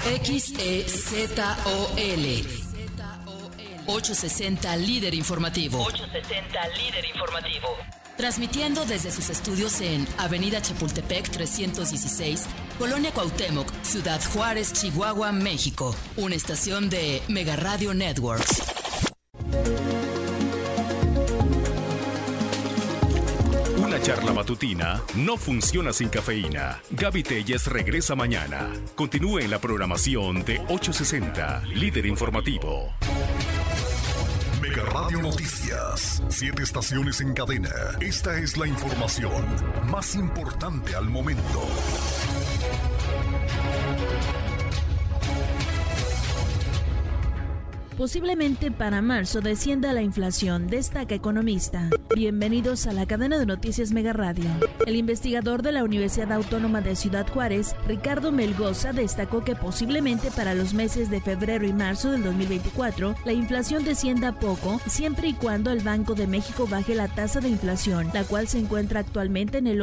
XEZOL 860 Líder Informativo. Transmitiendo desde sus estudios en Avenida Chapultepec 316, Colonia Cuauhtémoc, Ciudad Juárez, Chihuahua, México. Una estación de Mega Radio Networks. Una charla matutina no funciona sin cafeína. Gaby Telles regresa mañana. Continúe en la programación de 860, Líder Informativo. Mega Radio Noticias, 7 estaciones en cadena. Esta es la información más importante al momento. Posiblemente para marzo descienda la inflación, destaca economista. Bienvenidos a la cadena de noticias Mega Radio. El investigador de la Universidad Autónoma de Ciudad Juárez, Ricardo Melgoza, destacó que posiblemente para los meses de febrero y marzo del 2024, la inflación descienda poco, siempre y cuando el Banco de México baje la tasa de inflación, la cual se encuentra actualmente en el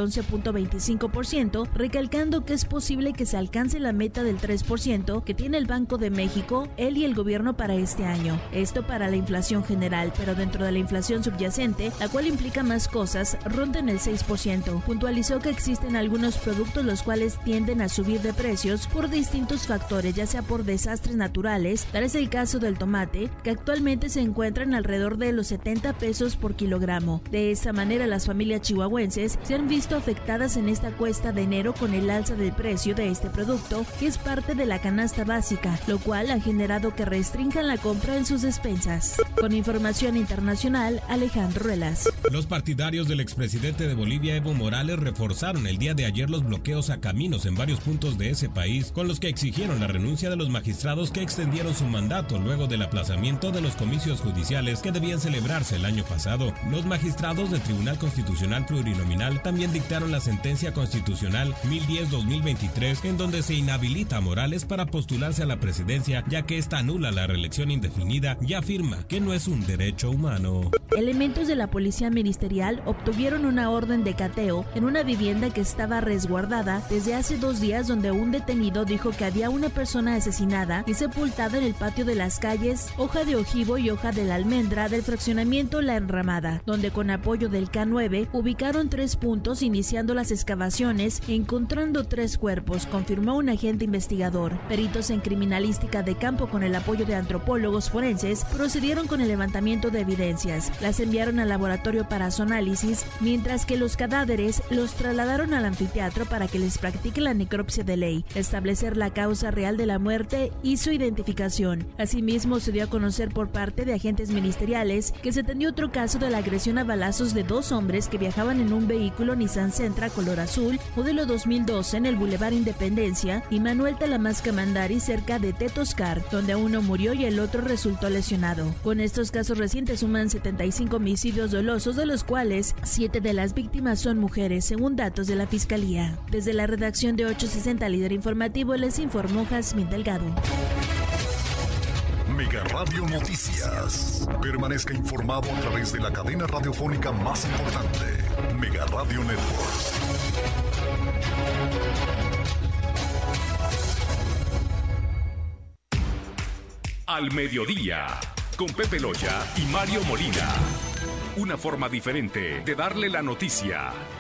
11.25%, recalcando que es posible que se alcance la meta del 3% que tiene el Banco de México, él y el gobierno para este año. Esto para la inflación general, pero dentro de la inflación subyacente, la cual implica más cosas, rondan el 6%. Puntualizó que existen algunos productos los cuales tienden a subir de precios por distintos factores, ya sea por desastres naturales, tal es el caso del tomate, que actualmente se encuentran alrededor de los 70 pesos por kilogramo. De esta manera, las familias chihuahuenses se han visto afectadas en esta cuesta de enero con el alza del precio de este producto, que es parte de la canasta básica, lo cual ha generado que restrinjan la compra en sus despensas. Con información internacional, Alejandro Ruelas. Los partidarios del expresidente de Bolivia, Evo Morales, reforzaron el día de ayer los bloqueos a caminos en varios puntos de ese país, con los que exigieron la renuncia de los magistrados que extendieron su mandato luego del aplazamiento de los comicios judiciales que debían celebrarse el año pasado. Los magistrados del Tribunal Constitucional Plurinominal también dictaron la sentencia constitucional 1010-2023, en donde se inhabilita a Morales para postularse a la presidencia, ya que esta anula la reelección indefinida y afirma que no es un derecho humano. Elementos de la policía ministerial obtuvieron una orden de cateo en una vivienda que estaba resguardada desde hace 2 días, donde un detenido dijo que había una persona asesinada y sepultada en el patio de las calles Hoja de Ojivo y Hoja de la Almendra del fraccionamiento La Enramada, donde con apoyo del K9 ubicaron 3 puntos iniciando las excavaciones, encontrando 3 cuerpos, confirmó un agente investigador. Peritos en criminalística de campo con el apoyo de antropólogos forenses procedieron con el levantamiento de evidencias. Las enviaron al laboratorio para su análisis, mientras que los cadáveres los trasladaron al anfiteatro para que les practique la necropsia de ley, establecer la causa real de la muerte y su identificación. Asimismo, se dio a conocer por parte de agentes ministeriales que se atendió otro caso de la agresión a balazos de 2 hombres que viajaban en un vehículo Nissan Sentra color azul, modelo 2012, en el Boulevard Independencia y Manuel Talamasca Mandari, cerca de Tetoscar, donde uno murió y el otro resultó lesionado. Con estos casos recientes suman 75 homicidios dolosos, de los cuales 7 de las víctimas son mujeres, según datos de la Fiscalía. Desde la redacción de 860 Líder Informativo les informó Jazmín Delgado. Mega Radio Noticias. Permanezca informado a través de la cadena radiofónica más importante, Mega Radio Networks. Al mediodía, con Pepe Loya y Mario Molina. Una forma diferente de darle la noticia.